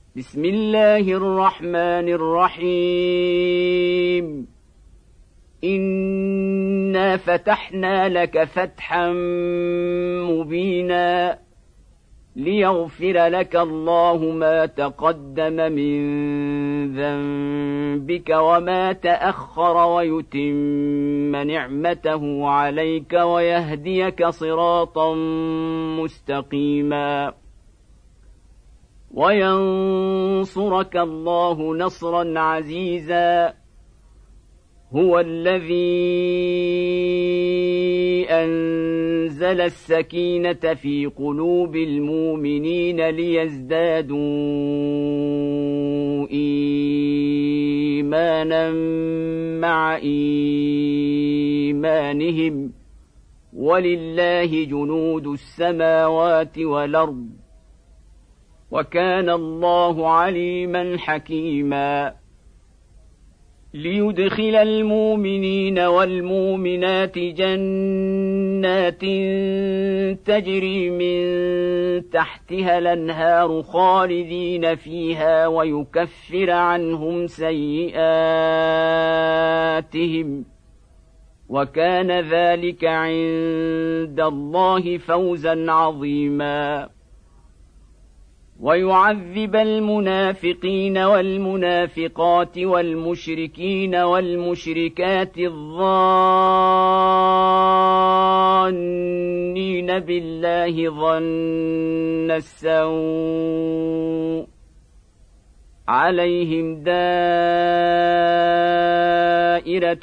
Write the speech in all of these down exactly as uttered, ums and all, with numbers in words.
بسم الله الرحمن الرحيم إنا فتحنا لك فتحا مبينا ليغفر لك الله ما تقدم من ذنبك وما تأخر ويتم نعمته عليك ويهديك صراطا مستقيما وينصرك الله نصرا عزيزا هو الذي أنزل السكينة في قلوب المؤمنين ليزدادوا إيمانا مع إيمانهم ولله جنود السماوات والأرض وكان الله عليما حكيما ليدخل المؤمنين والمؤمنات جنات تجري من تحتها الأنهار خالدين فيها ويكفر عنهم سيئاتهم وكان ذلك عند الله فوزا عظيما ويعذب المنافقين والمنافقات والمشركين والمشركات الظانين بالله ظن السوء عليهم دائرة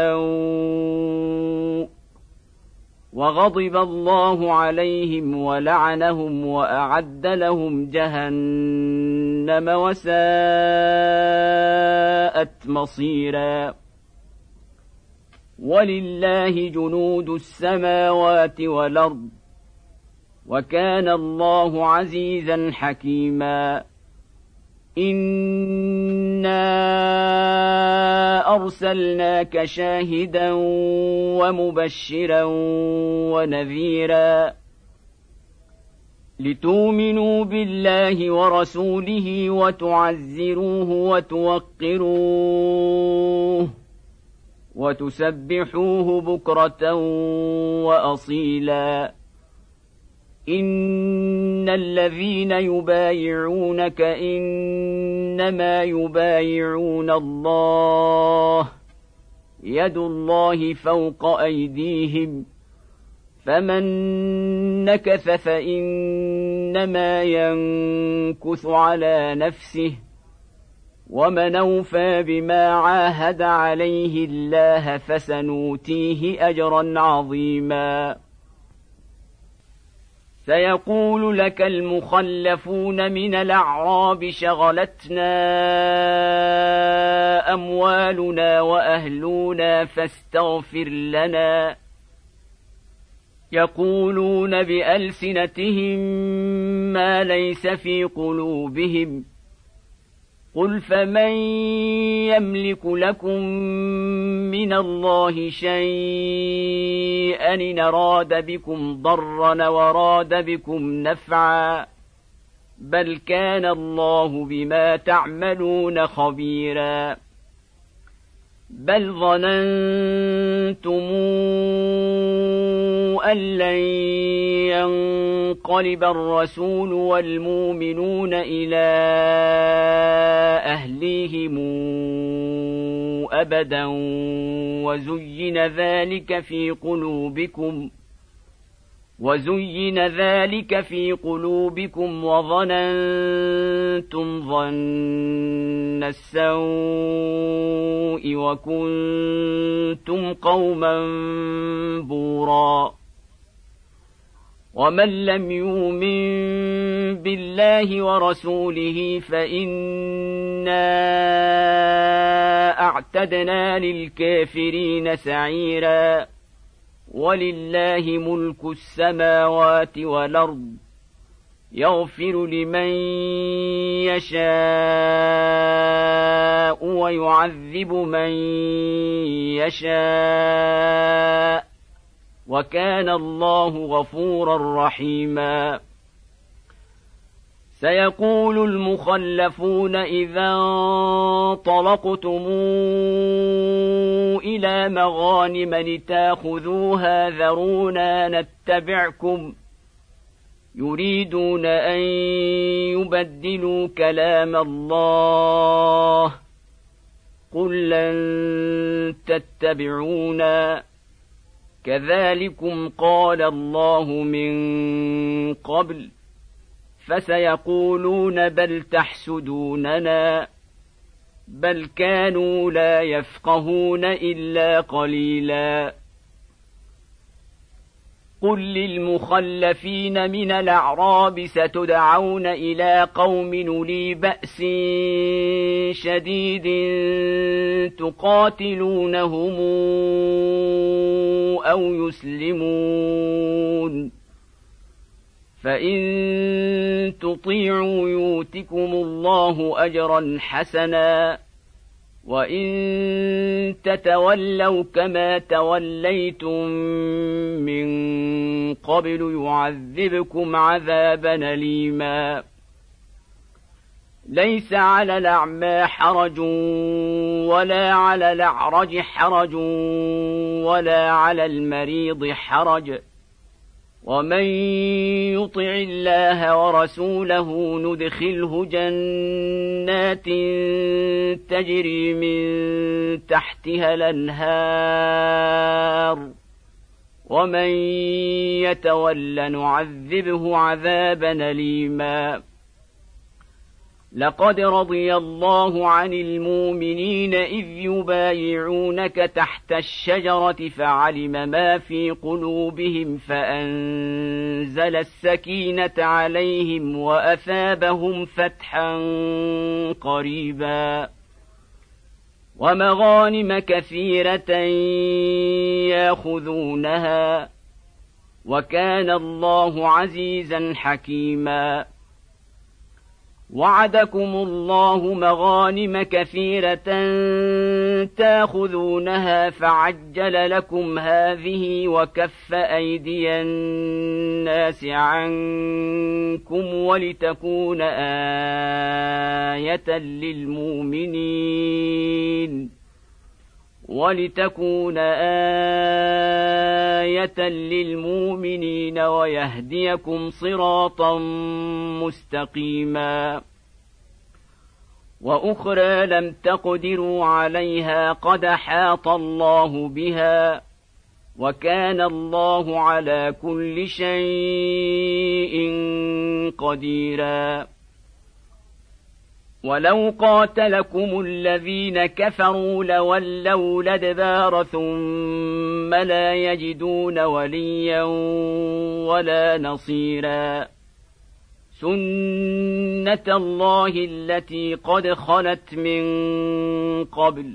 السوء وغضب الله عليهم ولعنهم وأعد لهم جهنم وساءت مصيرا ولله جنود السماوات والأرض وكان الله عزيزا حكيما إنا أرسلناك شاهدا ومبشرا ونذيرا لتؤمنوا بالله ورسوله وتعزروه وتوقروه وتسبحوه بكرة وأصيلا إن الذين يبايعونك إنما يبايعون الله يد الله فوق أيديهم فمن نكث فإنما ينكث على نفسه ومن أوفى بما عاهد عليه الله فسنؤتيه أجرا عظيما سيقول لك المخلفون من الأعراب شغلتنا أموالنا وأهلنا فاستغفر لنا يقولون بألسنتهم ما ليس في قلوبهم قل فمن يملك لكم من الله شيئا إن أراد بكم ضرا وراد بكم نفعا بل كان الله بما تعملون خبيرا بل ظننتم أن لن ينقلب الرسول والمؤمنون إلى أهليهم أبدا وزين ذلك في قلوبكم وزين ذلك في قلوبكم وظننتم ظن السوء وكنتم قوما بورا ومن لم يؤمن بالله ورسوله فإنا أعتدنا للكافرين سعيرا ولله ملك السماوات والأرض يغفر لمن يشاء ويعذب من يشاء وكان الله غفورا رحيما سيقول المخلفون إذا انطلقتم إلى مغانم لتاخذوها ذرونا نتبعكم يريدون أن يبدلوا كلام الله قل لن تتبعونا كذلكم قال الله من قبل فسيقولون بل تحسدوننا بل كانوا لا يفقهون إلا قليلا قل للمخلفين من الأعراب ستدعون إلى قوم أولي بأس شديد تقاتلونهم أو يسلمون فإن تطيعوا يؤتكم الله أجرا حسنا وإن تتولوا كما توليتم من قبل يعذبكم عذابا أليما ليس على الأعمى حرج ولا على الأعرج حرج ولا على المريض حرج ومن يطع الله ورسوله ندخله جنات تجري من تحتها الأنهار ومن يتول نعذبه عذابا أليما لقد رضي الله عن المؤمنين إذ يبايعونك تحت الشجرة فعلم ما في قلوبهم فأنزل السكينة عليهم وأثابهم فتحا قريبا ومغانم كثيرة ياخذونها وكان الله عزيزا حكيما وعدكم الله مغانم كثيرة تاخذونها فعجل لكم هذه وكف أيدي الناس عنكم ولتكون آية للمؤمنين ولتكون آية للمؤمنين ويهديكم صراطا مستقيما وأخرى لم تقدروا عليها قد أحاط الله بها وكان الله على كل شيء قديرا ولو قاتلكم الذين كفروا لولوا الأدبار ثم لا يجدون وليا ولا نصيرا سنة الله التي قد خلت من قبل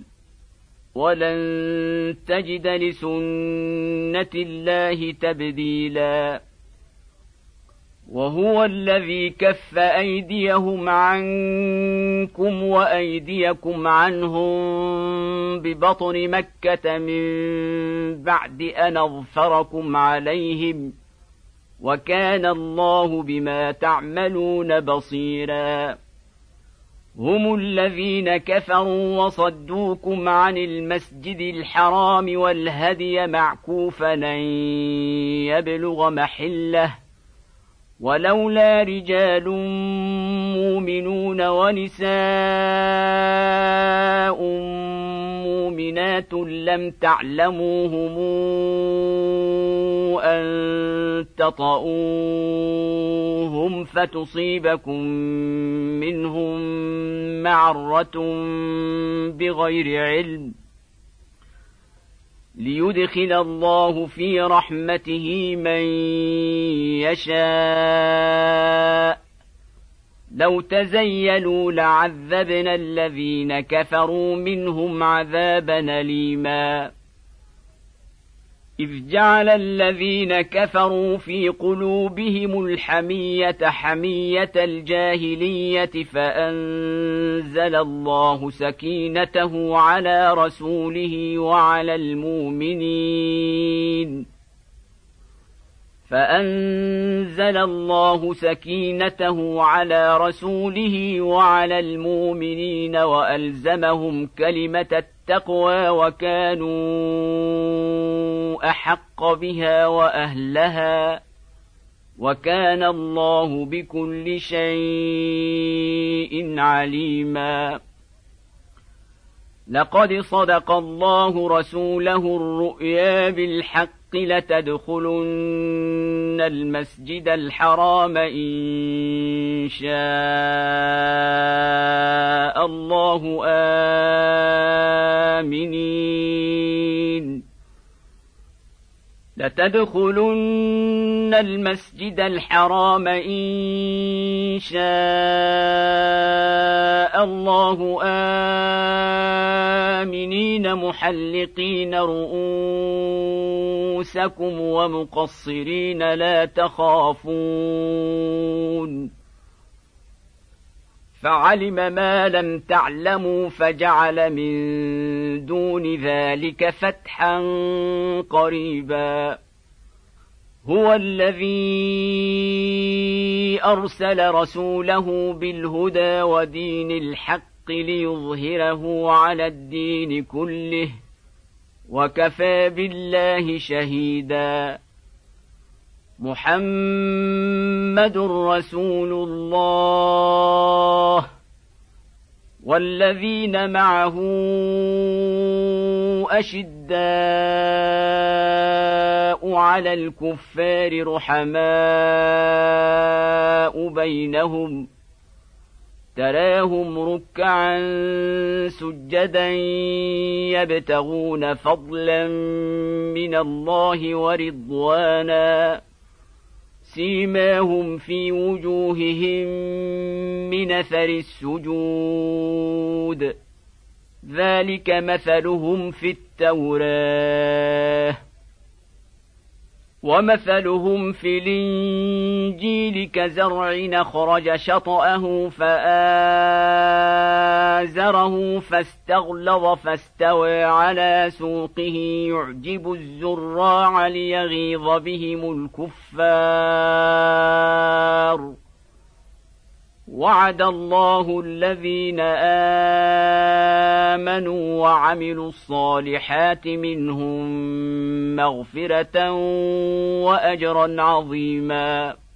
ولن تجد لسنة الله تبديلا وهو الذي كف أيديهم عنكم وأيديكم عنهم ببطن مكة من بعد أن أظفركم عليهم وكان الله بما تعملون بصيرا هم الذين كفروا وصدوكم عن المسجد الحرام والهدي معكوفا أن يبلغ محله ولولا رجال مؤمنون ونساء مؤمنات لم تعلموهم أن تطؤوهم فتصيبكم منهم معرة بغير علم ليدخل الله في رحمته من يشاء لو تزيلوا لعذبنا الذين كفروا منهم عذابا أليما إذ جعل الذين كفروا في قلوبهم الحمية حمية الجاهلية فأنزل الله سكينته على رسوله وعلى المؤمنين فأنزل الله سكينته على رسوله وعلى المؤمنين وألزمهم كلمة التقوى وكانوا أحق بها وأهلها وكان الله بكل شيء عليما. لقد صدق الله رسوله الرؤيا بالحق لتدخلن المسجد الحرام إن شاء الله آمنين لتدخلن المسجد الحرام إن شاء الله آمنين محلقين رؤوسكم ومقصرين لا تخافون فعلم ما لم تعلموا فجعل من دون ذلك فتحا قريبا. هو الذي أرسل رسوله بالهدى ودين الحق ليظهره على الدين كله وكفى بالله شهيدا. محمد رسول الله والذين معه أشداء على الكفار رحماء بينهم تراهم ركعا سجدا يبتغون فضلا من الله ورضوانا سيماهم في وجوههم من أثر السجود ذلك مثلهم في التوراة ومثلهم في الإنجيل كزرع أخرج شطأه فآزره فاستغلظ فاستوى على سوقه يعجب الزراع ليغيظ بهم الكفار. وعد الله الذين آمنوا وعملوا الصالحات منهم مغفرة وأجرا عظيما.